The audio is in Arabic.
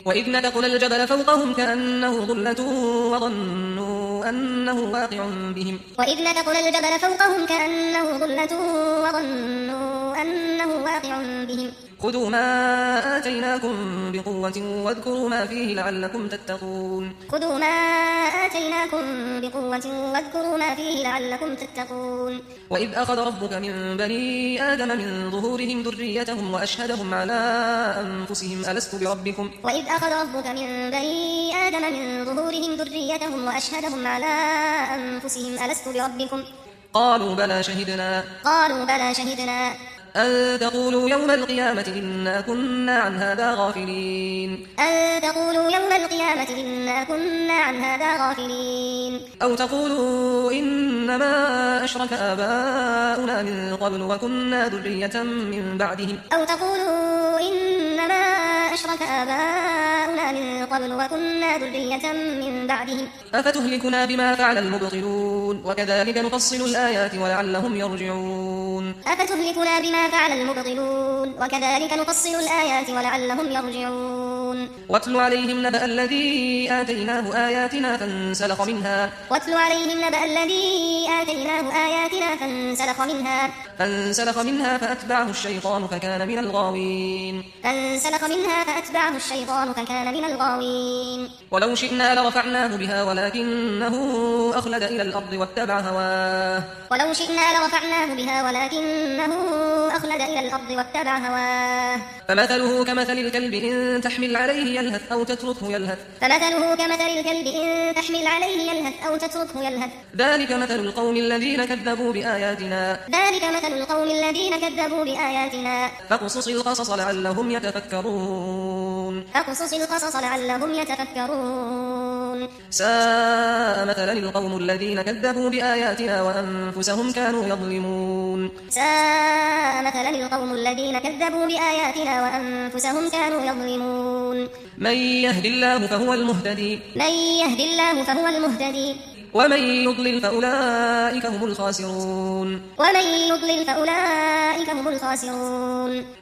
وإذ نتقنا الجبل فوقهم كأنه ظلة وظنوا أنه واقع بهم وإذ نتقنا الجبل فوقهم كأنه ظلة وظنوا أنه واقع بهم خذوا ما آتيناكم بقوة واذكروا ما فيه لعلكم تتقون خذوا ما آتيناكم بقوة واذكروا ما فيه لعلكم تتقون وإذ أخذ ربك من بني آدم من ظهورهم ذريتهم وأشهدهم على أنفسهم ألست بربكم وإذ أخذ ربك من بني آدم من ظهورهم ذريتهم وأشهدهم على أنفسهم ألست بربكم قالوا بلى شهدنا أن تقولوا يوم القيامة إنا كنا عن هذا غافلين أو تقولوا إنما أشرك آباؤنا من قبل وكنا ذرية من بعدهم أفتهلكنا بما فعل المبطلون وكذلك نفصل الآيات ولعلهم يرجعون واتل عليهم نبأ الذي آتيناه آياتنا فانسلخ منها فأتبعه الشيطان فكان من الغاوين ولو شئنا لرفعناه بها ولكنه أخلد إلى الأرض واتبع هواه فمثله كمثل الكلب إن تحمل عليه يلهث أو تتركه يلهث ذلك مثل القوم الذين كذبوا بآياتنا فاقصص القصص لعلهم يتفكرون ساء مثلا القوم الذين كذبوا بآياتنا وأنفسهم كانوا يظلمون من يهد الله فهو المهتدي ومن يضلل فأولئك هم الخاسرون